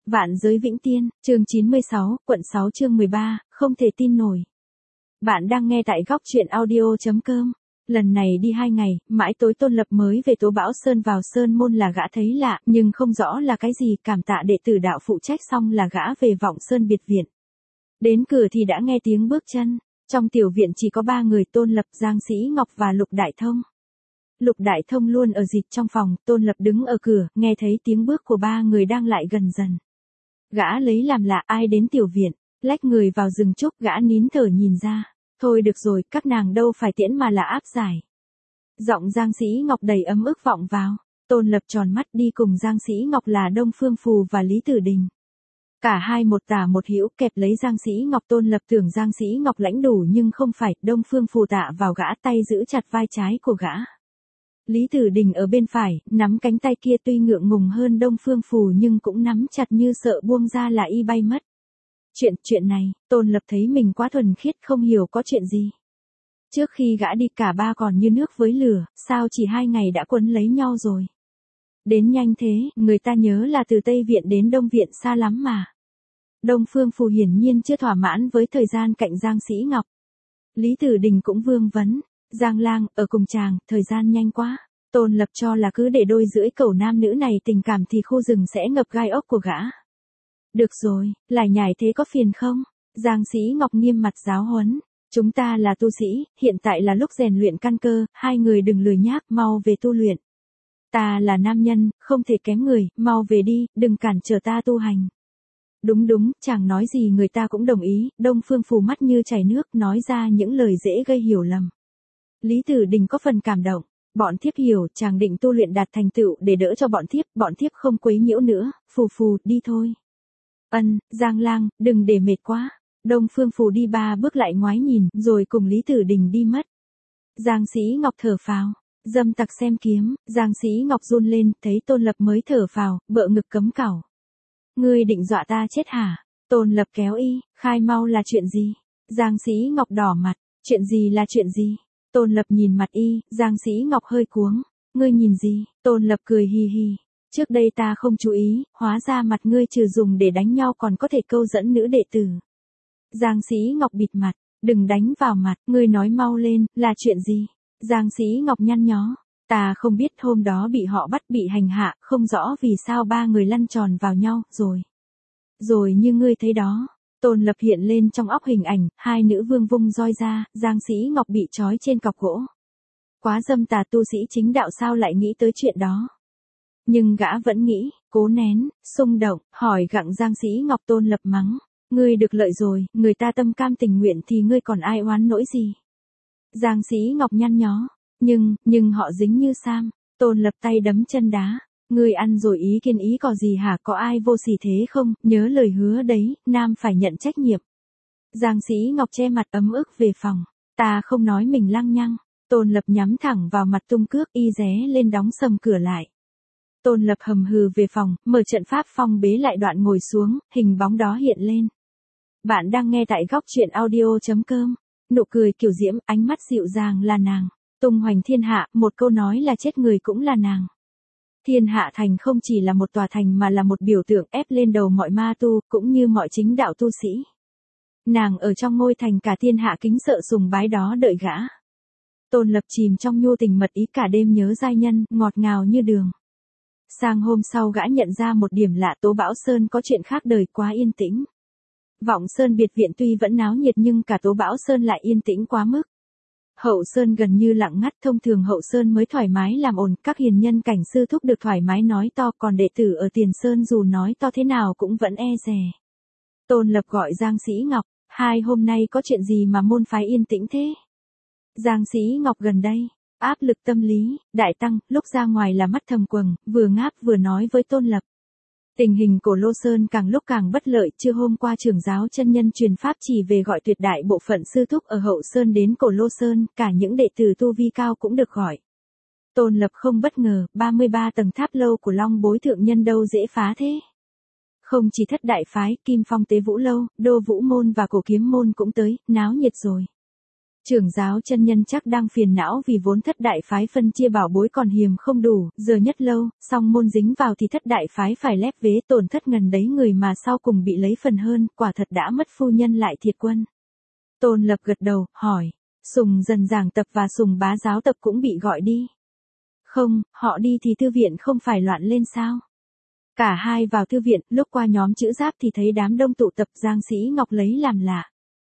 Vạn giới vĩnh tiên, chương 96, quận 6 chương 13, không thể tin nổi. Bạn đang nghe tại góc truyện audio.com. Lần này đi 2 ngày, mãi tối Tôn Lập mới về Tố Bão Sơn vào Sơn Môn là gã thấy lạ, nhưng không rõ là cái gì, cảm tạ đệ tử đạo phụ trách xong là gã về Vọng Sơn biệt viện. Đến cửa thì đã nghe tiếng bước chân, trong tiểu viện chỉ có 3 người Tôn Lập, Giang Sĩ Ngọc và Lục Đại Thông. Lục Đại Thông luôn ở dịch trong phòng, Tôn Lập đứng ở cửa, nghe thấy tiếng bước của 3 người đang lại gần dần. Gã lấy làm lạ, ai đến tiểu viện, lách người vào rừng trúc, gã nín thở nhìn ra. Thôi được rồi, các nàng đâu phải tiễn mà là áp giải. Giọng Giang Sĩ Ngọc đầy ấm ức vọng vào. Tôn Lập tròn mắt, đi cùng Giang Sĩ Ngọc là Đông Phương Phù và Lý Tử Đình. Cả hai một tả một hữu, kẹp lấy Giang Sĩ Ngọc. Tôn Lập tưởng Giang Sĩ Ngọc lãnh đủ nhưng không phải, Đông Phương Phù tạ vào gã, tay giữ chặt vai trái của gã. Lý Tử Đình ở bên phải, nắm cánh tay kia, tuy ngượng ngùng hơn Đông Phương Phù nhưng cũng nắm chặt như sợ buông ra là y bay mất. Chuyện này, Tôn Lập thấy mình quá thuần khiết, không hiểu có chuyện gì. Trước khi gã đi cả ba còn như nước với lửa, sao chỉ 2 ngày đã quấn lấy nhau rồi. Đến nhanh thế, người ta nhớ là từ Tây Viện đến Đông Viện xa lắm mà. Đông Phương Phù hiển nhiên chưa thỏa mãn với thời gian cạnh Giang Sĩ Ngọc. Lý Tử Đình cũng vương vấn. Giang lang, ở cùng chàng, thời gian nhanh quá. Tôn Lập cho là cứ để đôi rưỡi cẩu nam nữ này tình cảm thì khu rừng sẽ ngập gai ốc của gã. Được rồi, lải nhải thế có phiền không? Giang Sĩ Ngọc nghiêm mặt giáo huấn. Chúng ta là tu sĩ, hiện tại là lúc rèn luyện căn cơ, 2 người đừng lười nhác, mau về tu luyện. Ta là nam nhân, không thể kém người, mau về đi, đừng cản trở ta tu hành. Đúng, chàng nói gì người ta cũng đồng ý. Đông Phương Phù mắt như chảy nước, nói ra những lời dễ gây hiểu lầm. Lý Tử Đình có phần cảm động. Bọn thiếp hiểu, chàng định tu luyện đạt thành tựu để đỡ cho bọn thiếp không quấy nhiễu nữa. Phù, đi thôi. Giang lang, đừng để mệt quá. Đông Phương Phù đi 3 bước lại ngoái nhìn, rồi cùng Lý Tử Đình đi mất. Giang Sĩ Ngọc thở phào. Dâm tặc xem kiếm. Giang Sĩ Ngọc run lên, thấy Tôn Lập mới thở phào, bợ ngực cấm cảo. Ngươi định dọa ta chết hả? Tôn Lập kéo y, khai mau là chuyện gì? Giang Sĩ Ngọc đỏ mặt. Chuyện gì là chuyện gì? Tôn Lập nhìn mặt y, Giang Sĩ Ngọc hơi cuống. Ngươi nhìn gì? Tôn Lập cười hi hi. Trước đây ta không chú ý, hóa ra mặt ngươi trừ dùng để đánh nhau còn có thể câu dẫn nữ đệ tử. Giang Sĩ Ngọc bịt mặt. Đừng đánh vào mặt, ngươi nói mau lên, là chuyện gì? Giang Sĩ Ngọc nhăn nhó. Ta không biết, hôm đó bị họ bắt, bị hành hạ, không rõ vì sao 3 người lăn tròn vào nhau, rồi như ngươi thấy đó. Tôn Lập hiện lên trong óc hình ảnh, 2 nữ vương vung roi ra, Giang Sĩ Ngọc bị trói trên cọc gỗ. Quá dâm tà, tu sĩ chính đạo sao lại nghĩ tới chuyện đó. Nhưng gã vẫn nghĩ, cố nén, xung động, hỏi gặng Giang Sĩ Ngọc. Tôn Lập mắng. Ngươi được lợi rồi, người ta tâm cam tình nguyện thì ngươi còn ai oán nỗi gì. Giang Sĩ Ngọc nhăn nhó. Nhưng họ dính như sam. Tôn Lập tay đấm chân đá. Ngươi ăn rồi ý kiến ý có gì hả, có ai vô sỉ thế không, nhớ lời hứa đấy, nam phải nhận trách nhiệm. Giang Sĩ Ngọc che mặt ấm ức về phòng. Ta không nói mình lăng nhăng. Tôn Lập nhắm thẳng vào mặt tung cước, y ré lên đóng sầm cửa lại. Tôn Lập hầm hừ về phòng, mở trận pháp phong bế lại đoạn ngồi xuống, hình bóng đó hiện lên. Bạn đang nghe tại góc truyện audio.com. Nụ cười kiều diễm, ánh mắt dịu dàng là nàng. Tung hoành thiên hạ, một câu nói là chết người cũng là nàng. Thiên Hạ Thành không chỉ là một tòa thành mà là một biểu tượng ép lên đầu mọi ma tu, cũng như mọi chính đạo tu sĩ. Nàng ở trong ngôi thành cả thiên hạ kính sợ sùng bái đó đợi gã. Tôn Lập chìm trong nhu tình mật ý, cả đêm nhớ giai nhân, ngọt ngào như đường. Sang hôm sau gã nhận ra một điểm lạ, Tố Bão Sơn có chuyện khác đời, quá yên tĩnh. Vọng Sơn biệt viện tuy vẫn náo nhiệt nhưng cả Tố Bão Sơn lại yên tĩnh quá mức. Hậu Sơn gần như lặng ngắt, thông thường Hậu Sơn mới thoải mái làm ồn, các hiền nhân cảnh sư thúc được thoải mái nói to, còn đệ tử ở Tiền Sơn dù nói to thế nào cũng vẫn e dè. Tôn Lập gọi Giang Sĩ Ngọc. Hôm nay có chuyện gì mà môn phái yên tĩnh thế? Giang Sĩ Ngọc gần đây, áp lực tâm lý, đại tăng, lúc ra ngoài là mắt thầm quầng, vừa ngáp vừa nói với Tôn Lập. Tình hình Cổ Lô Sơn càng lúc càng bất lợi, trưa hôm qua trưởng giáo chân nhân truyền pháp chỉ về gọi tuyệt đại bộ phận sư thúc ở Hậu Sơn đến Cổ Lô Sơn, cả những đệ tử tu vi cao cũng được gọi. Tôn Lập không bất ngờ, 33 tầng tháp lâu của Long Bối thượng nhân đâu dễ phá thế. Không chỉ Thất đại phái, Kim Phong Tế Vũ lâu, Đô Vũ môn và Cổ Kiếm môn cũng tới, náo nhiệt rồi. Trưởng giáo chân nhân chắc đang phiền não vì vốn thất đại phái phân chia bảo bối còn hiềm không đủ, giờ nhất lâu, song môn dính vào thì thất đại phái phải lép vế tổn thất ngần đấy người mà sau cùng bị lấy phần hơn, quả thật đã mất phu nhân lại thiệt quân. Tôn Lập gật đầu, hỏi, Sùng Dần giảng tập và Sùng Bá giáo tập cũng bị gọi đi. Không, họ đi thì thư viện không phải loạn lên sao? Cả hai vào thư viện, lúc qua nhóm chữ giáp thì thấy đám đông tụ tập, Giang Sĩ Ngọc lấy làm lạ.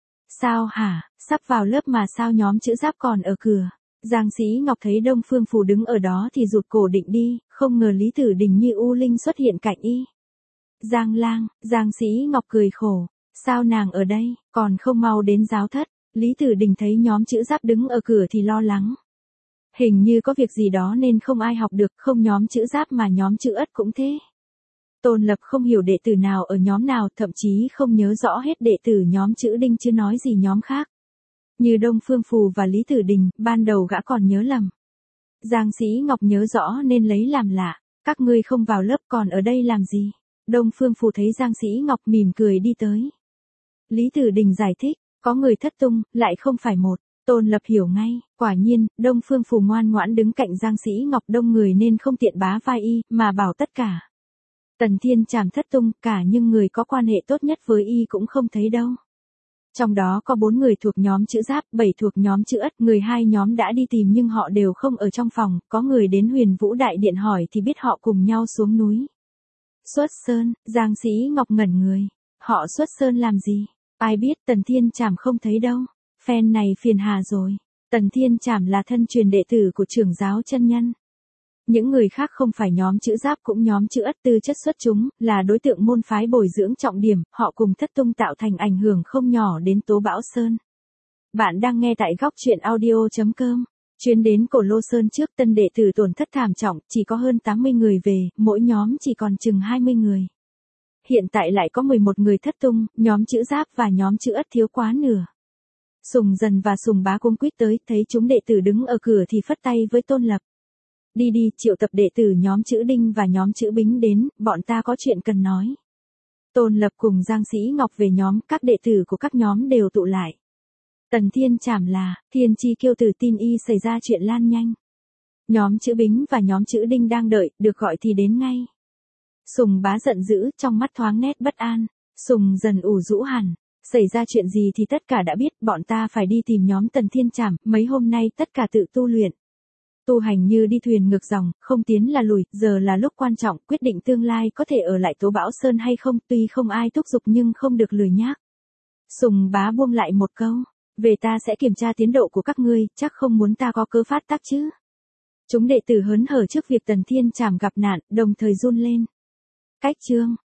Sao hả, sắp vào lớp mà sao nhóm chữ giáp còn ở cửa? Giang Sĩ Ngọc thấy Đông Phương Phù đứng ở đó thì rụt cổ định đi, không ngờ Lý Tử Đình như U Linh xuất hiện cạnh y. Giang Lang, Giang Sĩ Ngọc cười khổ, sao nàng ở đây, còn không mau đến giáo thất? Lý Tử Đình thấy nhóm chữ giáp đứng ở cửa thì lo lắng. Hình như có việc gì đó nên không ai học được, không nhóm chữ giáp mà nhóm chữ ất cũng thế. Tôn Lập không hiểu đệ tử nào ở nhóm nào, thậm chí không nhớ rõ hết đệ tử nhóm chữ đinh chứ nói gì nhóm khác. Như Đông Phương Phù và Lý Tử Đình, ban đầu gã còn nhớ lầm. Giang Sĩ Ngọc nhớ rõ nên lấy làm lạ, các ngươi không vào lớp còn ở đây làm gì? Đông Phương Phù thấy Giang Sĩ Ngọc mỉm cười đi tới. Lý Tử Đình giải thích, có người thất tung, lại không phải một. Tôn Lập hiểu ngay, quả nhiên, Đông Phương Phù ngoan ngoãn đứng cạnh Giang Sĩ Ngọc đông người nên không tiện bá vai y, mà bảo tất cả. Tần Thiên Trảm thất tung, cả nhưng người có quan hệ tốt nhất với y cũng không thấy đâu. Trong đó có 4 người thuộc nhóm chữ giáp, 7 thuộc nhóm chữ ất, người 2 nhóm đã đi tìm nhưng họ đều không ở trong phòng, có người đến Huyền Vũ Đại Điện hỏi thì biết họ cùng nhau xuống núi. Xuất sơn, Giang Sĩ Ngọc ngẩn người. Họ xuất sơn làm gì? Ai biết, Tần Thiên Trảm không thấy đâu. Phen này phiền hà rồi. Tần Thiên Trảm là thân truyền đệ tử của trưởng giáo chân nhân. Những người khác không phải nhóm chữ giáp cũng nhóm chữ ất, tư chất xuất chúng, là đối tượng môn phái bồi dưỡng trọng điểm, họ cùng thất tung tạo thành ảnh hưởng không nhỏ đến Tố Bão Sơn. Bạn đang nghe tại góc truyện audio.com. Chuyến đến Cổ Lô Sơn trước tân đệ tử tổn thất thảm trọng, chỉ có hơn 80 người về, mỗi nhóm chỉ còn chừng 20 người. Hiện tại lại có 11 người thất tung, nhóm chữ giáp và nhóm chữ ất thiếu quá nửa. Sùng Dần và Sùng Bá cung quýt tới, thấy chúng đệ tử đứng ở cửa thì phất tay với Tôn Lập. Đi đi, triệu tập đệ tử nhóm chữ đinh và nhóm chữ bính đến, bọn ta có chuyện cần nói. Tôn Lập cùng Giang Sĩ Ngọc về nhóm, các đệ tử của các nhóm đều tụ lại. Tần Thiên Trảm là, Thiên Chi Kiêu Tử tin y xảy ra chuyện lan nhanh. Nhóm chữ bính và nhóm chữ đinh đang đợi, được gọi thì đến ngay. Sùng Bá giận dữ, trong mắt thoáng nét bất an. Sùng Dần ủ rũ hẳn. Xảy ra chuyện gì thì tất cả đã biết, bọn ta phải đi tìm nhóm Tần Thiên Trảm, mấy hôm nay tất cả tự tu luyện. Tu hành như đi thuyền ngược dòng, không tiến là lùi, giờ là lúc quan trọng, quyết định tương lai có thể ở lại Tố Bão Sơn hay không, tuy không ai thúc giục nhưng không được lười nhác. Sùng Bá buông lại một câu, về ta sẽ kiểm tra tiến độ của các ngươi, chắc không muốn ta có cớ phát tác chứ. Chúng đệ tử hớn hở trước việc Tần Thiên Trảm gặp nạn, đồng thời run lên. Cách chương